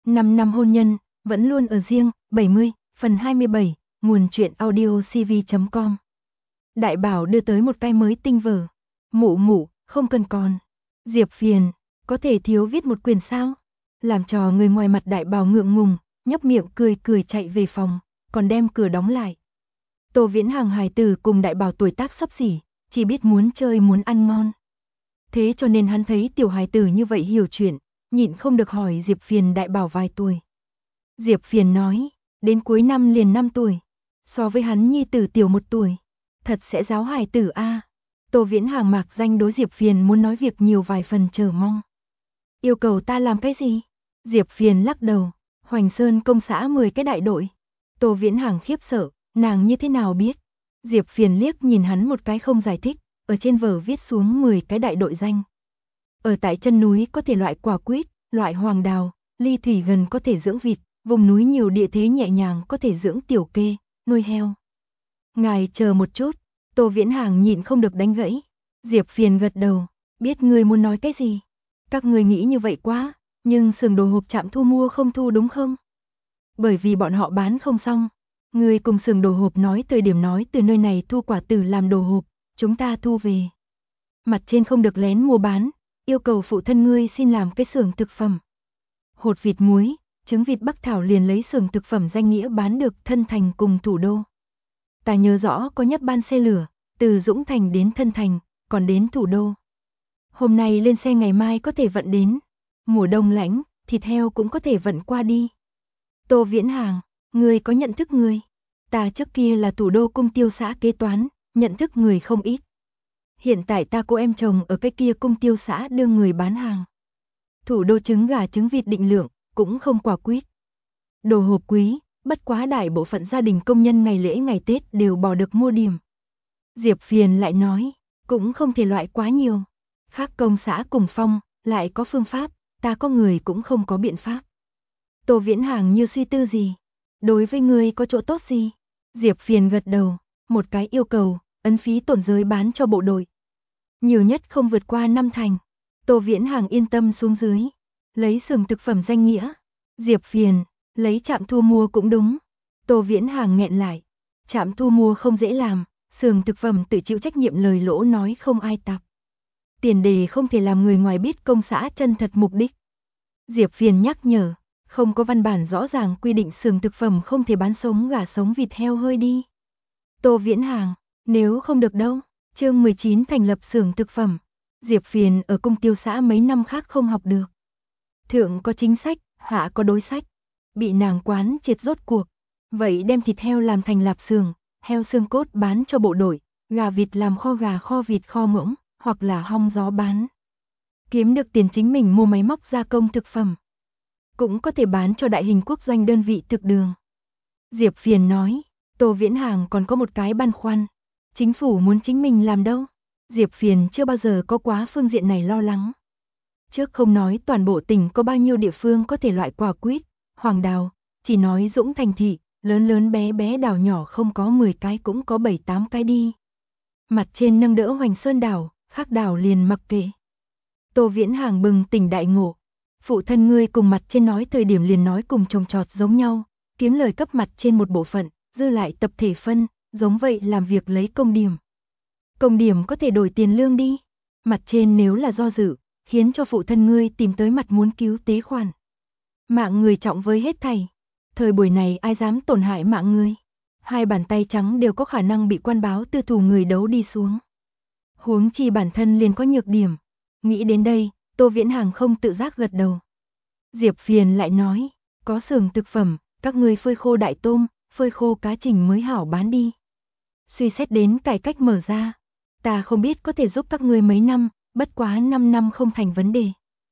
5 năm hôn nhân, vẫn luôn ở riêng, 70, phần 27, nguồn truyện audio cv.com. Đại Bảo đưa tới một cái mới tinh vở. Mụ, không cần còn. Diệp Phiền, có thể thiếu viết một quyển sao? Làm trò người ngoài mặt Đại Bảo ngượng ngùng, nhấp miệng cười chạy về phòng, còn đem cửa đóng lại. Tô Viễn Hàng hài tử cùng Đại Bảo tuổi tác xấp xỉ, chỉ biết muốn chơi muốn ăn ngon. Thế cho nên hắn thấy tiểu hài tử như vậy hiểu chuyện, nhịn không được hỏi Diệp Phiền Đại Bảo vài tuổi. Diệp Phiền nói, đến cuối năm liền 5 tuổi, so với hắn nhi tử tiểu 1 tuổi, thật sẽ giáo hài tử a. Tô Viễn Hàng mạc danh đối Diệp Phiền muốn nói việc nhiều vài phần chờ mong. Yêu cầu ta làm cái gì? Diệp Phiền lắc đầu, Hoành Sơn công xã 10 cái đại đội. Tô Viễn Hàng khiếp sợ, nàng như thế nào biết? Diệp Phiền liếc nhìn hắn một cái không giải thích, ở trên vở viết xuống 10 cái đại đội danh. Ở tại chân núi có thể loại quả quýt, loại hoàng đào, ly thủy gần có thể dưỡng vịt, vùng núi nhiều địa thế nhẹ nhàng có thể dưỡng tiểu kê, nuôi heo. Ngài chờ một chút, Tô Viễn Hàng nhịn không được đánh gãy. Diệp Phiền gật đầu, biết ngươi muốn nói cái gì. Các ngươi nghĩ như vậy quá, nhưng xưởng đồ hộp Trạm Thu mua không thu đúng không? Bởi vì bọn họ bán không xong. Ngươi cùng xưởng đồ hộp nói thời điểm nói từ nơi này thu quả tử làm đồ hộp, chúng ta thu về. Mặt trên không được lén mua bán, yêu cầu phụ thân ngươi xin làm cái xưởng thực phẩm. Hột vịt muối, trứng vịt Bắc Thảo liền lấy xưởng thực phẩm danh nghĩa bán được Thân Thành cùng Thủ Đô. Ta nhớ rõ có nhất ban xe lửa, từ Dũng Thành đến Thân Thành, còn đến Thủ Đô. Hôm nay lên xe ngày mai có thể vận đến. Mùa đông lạnh, thịt heo cũng có thể vận qua đi. Tô Viễn Hàng, ngươi có nhận thức người? Ta trước kia là Thủ Đô cung tiêu xã kế toán, nhận thức người không ít. Hiện tại ta cô em chồng ở cái kia cung tiêu xã đưa người bán hàng. Thủ Đô trứng gà trứng vịt định lượng, cũng không quả quýt. Đồ hộp quý, bất quá đại bộ phận gia đình công nhân ngày lễ ngày Tết đều bỏ được mua điểm. Diệp Phiền lại nói, cũng không thể loại quá nhiều. Khác công xã cùng phong, lại có phương pháp, ta có người cũng không có biện pháp. Tô Viễn Hàng như suy tư gì? Đối với ngươi có chỗ tốt gì? Diệp Phiền gật đầu, một cái yêu cầu, ấn phí tổn giới bán cho bộ đội. Nhiều nhất không vượt qua 5 thành. Tô Viễn Hàng yên tâm xuống dưới. Lấy xưởng thực phẩm danh nghĩa. Diệp Phiền, lấy Trạm Thu mua cũng đúng. Tô Viễn Hàng nghẹn lại. Trạm Thu mua không dễ làm, xưởng thực phẩm tự chịu trách nhiệm lời lỗ nói không ai tạp. Tiền đề không thể làm người ngoài biết công xã chân thật mục đích. Diệp Phiền nhắc nhở, không có văn bản rõ ràng quy định xưởng thực phẩm không thể bán sống gà sống vịt heo hơi đi. Tô Viễn Hàng, nếu không được đâu. Chương 19 thành lập xưởng thực phẩm. Diệp Phiền ở cung tiêu xã mấy năm khác không học được. Thượng có chính sách, hạ có đối sách. Bị nàng quán triệt rốt cuộc. Vậy đem thịt heo làm thành lạp xưởng, heo xương cốt bán cho bộ đội, gà vịt làm kho gà kho vịt kho ngỗng, hoặc là hong gió bán. Kiếm được tiền chính mình mua máy móc gia công thực phẩm. Cũng có thể bán cho đại hình quốc doanh đơn vị thực đường. Diệp Phiền nói, Tô Viễn Hàng còn có một cái băn khoăn. Chính phủ muốn chính mình làm đâu? Diệp Phiền chưa bao giờ có quá phương diện này lo lắng. Trước không nói toàn bộ tỉnh có bao nhiêu địa phương có thể loại quả quýt, hoàng đào, chỉ nói Dũng Thành thị, lớn bé bé đảo nhỏ không có 10 cái cũng có 7-8 cái đi. Mặt trên nâng đỡ Hoành Sơn đảo, khác đảo liền mặc kệ. Tô Viễn Hàng bừng tỉnh đại ngộ. Phụ thân ngươi cùng mặt trên nói thời điểm liền nói cùng trồng trọt giống nhau, kiếm lời cấp mặt trên một bộ phận, dư lại tập thể phân, giống vậy làm việc lấy công điểm. Công điểm có thể đổi tiền lương đi. Mặt trên nếu là do dự, khiến cho phụ thân ngươi tìm tới mặt muốn cứu tế khoản. Mạng người trọng với hết thảy. Thời buổi này ai dám tổn hại mạng người. Hai bàn tay trắng đều có khả năng bị quan báo tư thù người đấu đi xuống. Huống chi bản thân liền có nhược điểm. Nghĩ đến đây, Tô Viễn Hàng không tự giác gật đầu. Diệp Phiền lại nói, có xưởng thực phẩm, các ngươi phơi khô đại tôm, phơi khô cá trình mới hảo bán đi. Suy xét đến cải cách mở ra, ta không biết có thể giúp các ngươi mấy năm, bất quá 5 năm không thành vấn đề.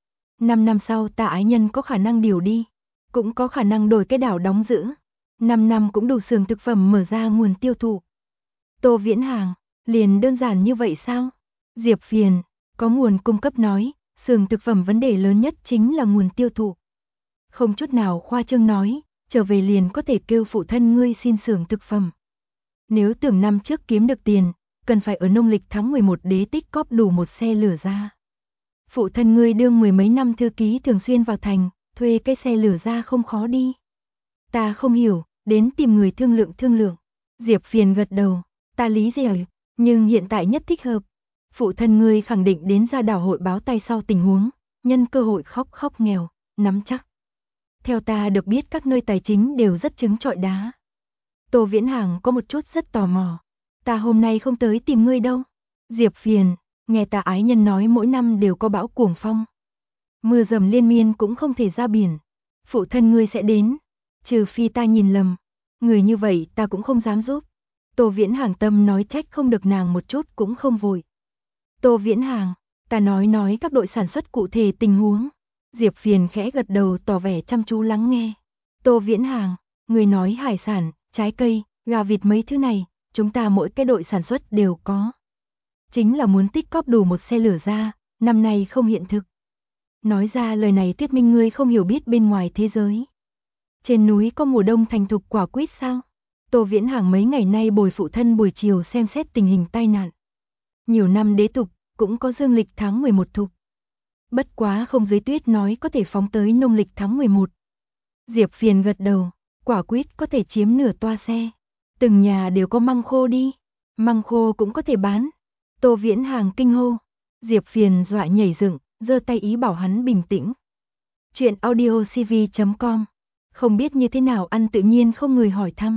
5 năm sau ta ái nhân có khả năng điều đi, cũng có khả năng đổi cái đảo đóng giữ. 5 năm cũng đủ xưởng thực phẩm mở ra nguồn tiêu thụ. Tô Viễn Hàng, liền đơn giản như vậy sao? Diệp Phiền, có nguồn cung cấp nói, xưởng thực phẩm vấn đề lớn nhất chính là nguồn tiêu thụ. Không chút nào khoa trương nói, trở về liền có thể kêu phụ thân ngươi xin xưởng thực phẩm. Nếu tưởng năm trước kiếm được tiền, cần phải ở nông lịch tháng 11 đế tích cóp đủ một xe lửa ra. Phụ thân ngươi đương 10 mấy năm thư ký thường xuyên vào thành, thuê cái xe lửa ra không khó đi. Ta không hiểu, đến tìm người thương lượng thương lượng. Diệp Phiền gật đầu, ta lý giải, nhưng hiện tại nhất thích hợp. Phụ thân ngươi khẳng định đến ra đảo hội báo tay sau tình huống, nhân cơ hội khóc nghèo, nắm chắc. Theo ta được biết các nơi tài chính đều rất trứng trọi đá. Tô Viễn Hàng có một chút rất tò mò. Ta hôm nay không tới tìm ngươi đâu. Diệp Phiền, nghe ta ái nhân nói mỗi năm đều có bão cuồng phong. Mưa dầm liên miên cũng không thể ra biển. Phụ thân ngươi sẽ đến, trừ phi ta nhìn lầm. Người như vậy ta cũng không dám giúp. Tô Viễn Hàng tâm nói trách không được nàng một chút cũng không vội. Tô Viễn Hàng, ta nói các đội sản xuất cụ thể tình huống. Diệp Phiền khẽ gật đầu tỏ vẻ chăm chú lắng nghe. Tô Viễn Hàng, người nói hải sản, trái cây, gà vịt mấy thứ này, chúng ta mỗi cái đội sản xuất đều có. Chính là muốn tích cóp đủ một xe lửa ra, năm nay không hiện thực. Nói ra lời này thuyết minh ngươi không hiểu biết bên ngoài thế giới. Trên núi có mùa đông thành thục quả quýt sao? Tô Viễn Hàng mấy ngày nay bồi phụ thân buổi chiều xem xét tình hình tai nạn. Nhiều năm đế tục, cũng có dương lịch tháng 11 thục. Bất quá không dưới tuyết nói có thể phóng tới nông lịch tháng 11. Diệp Phiền gật đầu, quả quýt có thể chiếm nửa toa xe. Từng nhà đều có măng khô đi. Măng khô cũng có thể bán. Tô Viễn Hàng kinh hô. Diệp Phiền dọa nhảy dựng, giơ tay ý bảo hắn bình tĩnh. Chuyện audiocv.com. Không biết như thế nào ăn tự nhiên không người hỏi thăm.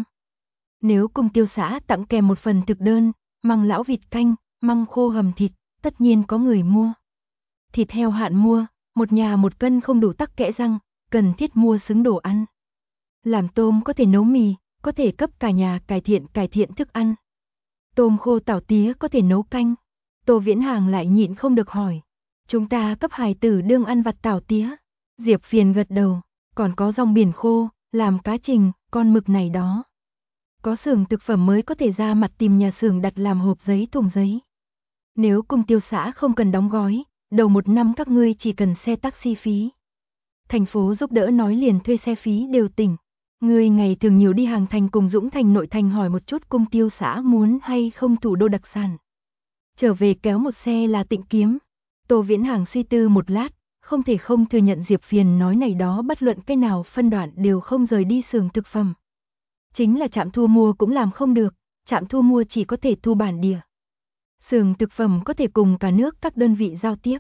Nếu cung tiêu xã tặng kèm một phần thực đơn, măng lão vịt canh, măng khô hầm thịt, tất nhiên có người mua. Thịt heo hạn mua, một nhà 1 cân không đủ tắc kẽ răng, cần thiết mua xứng đồ ăn. Làm tôm có thể nấu mì, có thể cấp cả nhà cải thiện thức ăn. Tôm khô tảo tía có thể nấu canh. Tô Viễn Hàng lại nhịn không được hỏi. Chúng ta cấp hài tử đương ăn vặt tảo tía. Diệp Phiền gật đầu, còn có rong biển khô, làm cá trình, con mực này đó. Có xưởng thực phẩm mới có thể ra mặt tìm nhà xưởng đặt làm hộp giấy thùng giấy. Nếu cung tiêu xã không cần đóng gói, đầu 1 năm các ngươi chỉ cần xe taxi phí. Thành phố giúp đỡ nói liền thuê xe phí đều tỉnh. Ngươi ngày thường nhiều đi hàng thành cùng Dũng Thành nội thành hỏi một chút cung tiêu xã muốn hay không thủ đô đặc sản. Trở về kéo một xe là Tịnh Kiếm. Tô Viễn Hàng suy tư một lát, không thể không thừa nhận Diệp Phiền nói này đó bất luận cái nào phân đoạn đều không rời đi xưởng thực phẩm. Chính là trạm thu mua cũng làm không được, trạm thu mua chỉ có thể thu bản địa. Xưởng thực phẩm có thể cùng cả nước các đơn vị giao tiếp.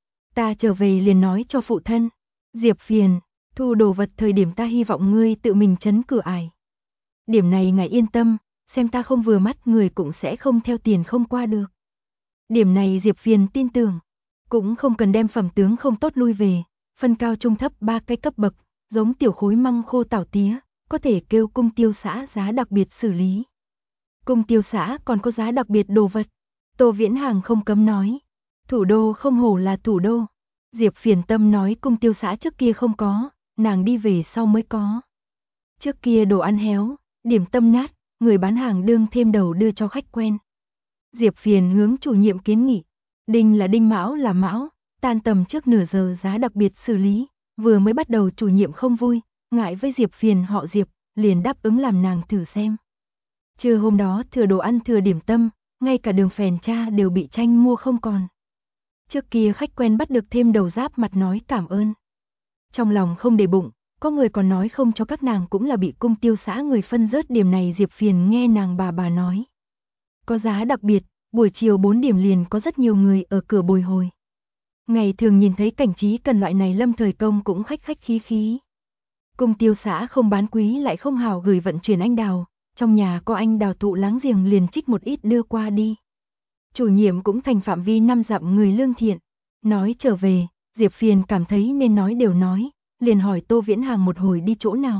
Ta trở về liền nói cho phụ thân. Diệp Phiền, thu đồ vật thời điểm ta hy vọng ngươi tự mình trấn cửa ải. Điểm này ngài yên tâm, xem ta không vừa mắt người cũng sẽ không theo tiền không qua được. Điểm này Diệp Phiền tin tưởng, cũng không cần đem phẩm tướng không tốt lui về, phân cao trung thấp 3 cái cấp bậc, giống tiểu khối măng khô tảo tía, có thể kêu cung tiêu xã giá đặc biệt xử lý. Cung tiêu xã còn có giá đặc biệt đồ vật. Tô Viễn Hàng không cấm nói, thủ đô không hổ là thủ đô. Diệp Phiền tâm nói cung tiêu xã trước kia không có, nàng đi về sau mới có. Trước kia đồ ăn héo, điểm tâm nát, người bán hàng đương thêm đầu đưa cho khách quen. Diệp Phiền hướng chủ nhiệm kiến nghị, đinh là đinh, mão là mão, tan tầm trước nửa giờ giá đặc biệt xử lý. Vừa mới bắt đầu chủ nhiệm không vui, ngại với Diệp Phiền họ Diệp, liền đáp ứng làm nàng thử xem. Trưa hôm đó thừa đồ ăn thừa điểm tâm, ngay cả đường phèn cha đều bị tranh mua không còn. Trước kia khách quen bắt được thêm đầu giáp mặt nói cảm ơn. Trong lòng không để bụng, có người còn nói không cho các nàng cũng là bị cung tiêu xã người phân rớt điểm này. Diệp Phiền nghe nàng bà nói. Có giá đặc biệt, buổi chiều 4 điểm liền có rất nhiều người ở cửa bồi hồi. Ngày thường nhìn thấy cảnh trí cần loại này Lâm Thời Công cũng khách khí. Cung tiêu xã không bán quý lại không hào gửi vận chuyển anh đào, trong nhà có anh đào thụ láng giềng liền trích một ít đưa qua đi. Chủ nhiệm cũng thành phạm vi 5 dặm người lương thiện. Nói trở về, Diệp Phiền cảm thấy nên nói đều nói, liền hỏi Tô Viễn Hàng một hồi đi chỗ nào.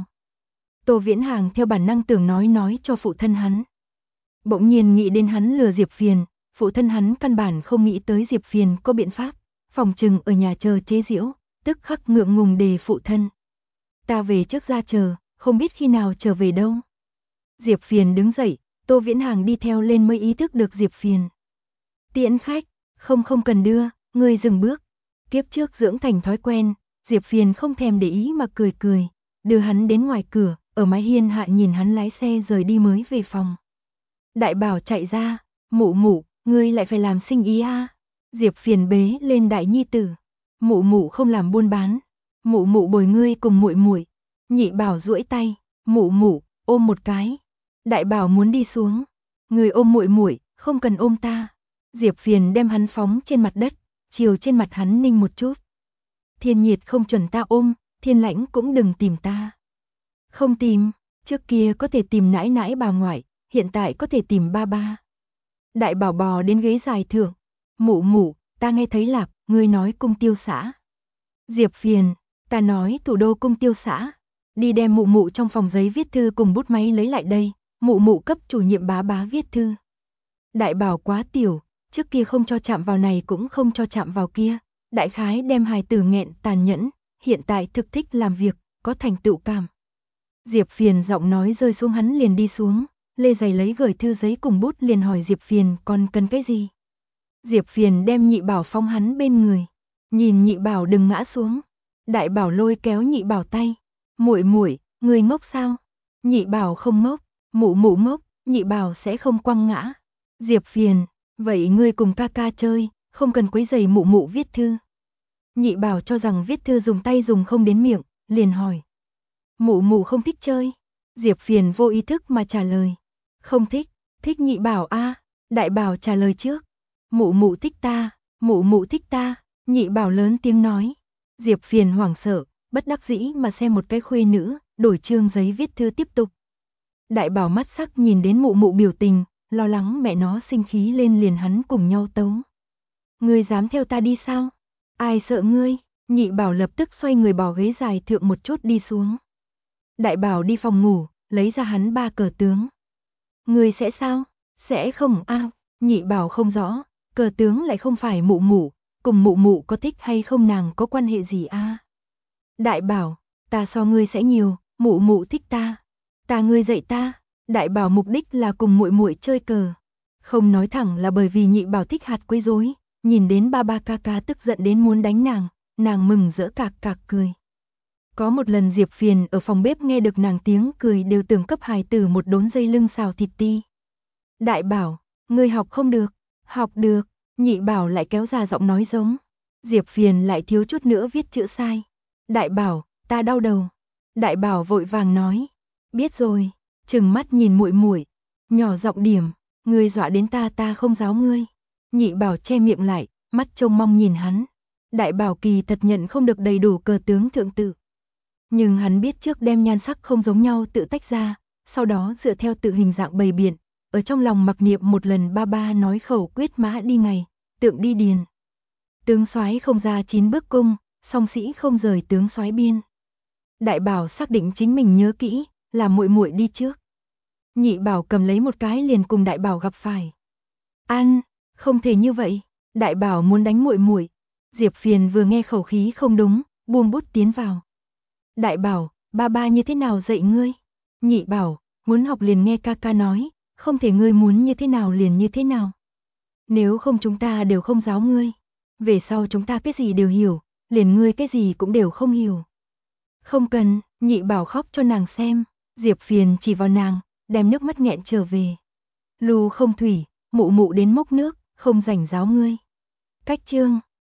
Tô Viễn Hàng theo bản năng tưởng nói cho phụ thân hắn. Bỗng nhiên nghĩ đến hắn lừa Diệp Phiền, phụ thân hắn căn bản không nghĩ tới Diệp Phiền có biện pháp, phòng trừng ở nhà chờ chế giễu, tức khắc ngượng ngùng đề phụ thân. Ta về trước ra chờ, không biết khi nào trở về đâu. Diệp Phiền đứng dậy, Tô Viễn Hàng đi theo lên mới ý thức được Diệp Phiền. Tiễn khách, không cần đưa, ngươi dừng bước. Kiếp trước dưỡng thành thói quen, Diệp Phiền không thèm để ý mà cười, đưa hắn đến ngoài cửa, ở mái hiên hạ nhìn hắn lái xe rời đi mới về phòng. Đại Bảo chạy ra, mụ, ngươi lại phải làm sinh ý à? Diệp Phiền bế lên đại nhi tử. Mụ không làm buôn bán, Mụ mụ bồi ngươi cùng muội muội. Nhị Bảo duỗi tay, mụ mụ, ôm một cái. Đại Bảo muốn đi xuống. Ngươi ôm muội muội, không cần ôm ta. Diệp Phiền đem hắn phóng trên mặt đất, chiều trên mặt hắn ninh một chút. Thiên Nhiệt không chuẩn ta ôm, Thiên Lãnh cũng đừng tìm ta. Không tìm, trước kia có thể tìm nãi nãi bà ngoại, hiện tại có thể tìm ba ba. Đại Bảo bò đến ghế dài thượng. Mụ mụ, ta nghe thấy lạp, ngươi nói cung tiêu xã. Diệp Phiền, ta nói thủ đô cung tiêu xã. Đi đem mụ mụ trong phòng giấy viết thư cùng bút máy lấy lại đây, mụ mụ cấp chủ nhiệm bá bá viết thư. Đại Bảo quá tiểu, trước kia không cho chạm vào này cũng không cho chạm vào kia, đại khái đem hài tử nghẹn tàn nhẫn, hiện tại thực thích làm việc, có thành tựu cảm. Diệp Phiền giọng nói rơi xuống hắn liền đi xuống, lê giày lấy gửi thư giấy cùng bút liền hỏi Diệp Phiền còn cần cái gì. Diệp Phiền đem Nhị Bảo phong hắn bên người, nhìn Nhị Bảo đừng ngã xuống. Đại Bảo lôi kéo Nhị Bảo tay, muội muội, người ngốc sao? Nhị Bảo không ngốc, mụ mụ ngốc, Nhị Bảo sẽ không quăng ngã. Diệp Phiền, vậy ngươi cùng ca ca chơi, không cần quấy rầy mụ mụ viết thư. Nhị Bảo cho rằng viết thư dùng tay dùng không đến miệng, liền hỏi. Mụ mụ không thích chơi. Diệp Phiền vô ý thức mà trả lời. Không thích, thích Nhị Bảo a. Đại Bảo trả lời trước. Mụ mụ thích ta, mụ mụ thích ta. Nhị Bảo lớn tiếng nói. Diệp Phiền hoảng sợ, bất đắc dĩ mà xem một cái khuê nữ, đổi chương giấy viết thư tiếp tục. Đại Bảo mắt sắc nhìn đến mụ mụ biểu tình, lo lắng mẹ nó sinh khí lên liền hắn cùng nhau tấu. Ngươi dám theo ta đi sao? Ai sợ ngươi? Nhị Bảo lập tức xoay người bỏ ghế dài thượng một chút đi xuống. Đại Bảo đi phòng ngủ, lấy ra hắn 3 cờ tướng. Ngươi sẽ sao? Sẽ không a. Nhị Bảo không rõ, cờ tướng lại không phải mụ mụ, cùng mụ mụ có thích hay không nàng có quan hệ gì a? Đại Bảo, ta so ngươi sẽ nhiều, mụ mụ thích ta. Ta ngươi dạy ta. Đại Bảo mục đích là cùng muội muội chơi cờ. Không nói thẳng là bởi vì Nhị Bảo thích hạt quấy rối, nhìn đến ba ba ca ca tức giận đến muốn đánh nàng mừng rỡ cạc cạc cười. Có một lần Diệp Phiền ở phòng bếp nghe được nàng tiếng cười đều tưởng cấp hài tử một đốn dây lưng xào thịt ti. Đại Bảo, ngươi học không được, học được. Nhị Bảo lại kéo ra giọng nói giống. Diệp Phiền lại thiếu chút nữa viết chữ sai. Đại Bảo, ta đau đầu. Đại Bảo vội vàng nói, biết rồi, trừng mắt nhìn muội muội, nhỏ giọng điểm, ngươi dọa đến ta không giáo ngươi. Nhị Bảo che miệng lại, mắt trông mong nhìn hắn. Đại Bảo kỳ thật nhận không được đầy đủ cờ tướng thượng tự. Nhưng hắn biết trước đem nhan sắc không giống nhau tự tách ra, sau đó dựa theo tự hình dạng bày biện, ở trong lòng mặc niệm một lần ba ba nói khẩu quyết mã đi ngày, tượng đi điền. Tướng soái không ra 9 bước cung, song sĩ không rời tướng soái biên. Đại Bảo xác định chính mình nhớ kỹ, là muội muội đi trước. Nhị Bảo cầm lấy một cái liền cùng Đại Bảo gặp phải. An, không thể như vậy, Đại Bảo muốn đánh muội muội. Diệp Phiền vừa nghe khẩu khí không đúng, buông bút tiến vào. Đại Bảo, ba ba như thế nào dạy ngươi? Nhị Bảo, muốn học liền nghe ca ca nói, không thể ngươi muốn như thế nào liền như thế nào. Nếu không chúng ta đều không giáo ngươi. Về sau chúng ta cái gì đều hiểu, liền ngươi cái gì cũng đều không hiểu. Không cần, Nhị Bảo khóc cho nàng xem. Diệp Phiền chỉ vào nàng, đem nước mắt nghẹn trở về. Lu không thủy, mụ mụ đến mốc nước, không rảnh giáo ngươi. Cách chương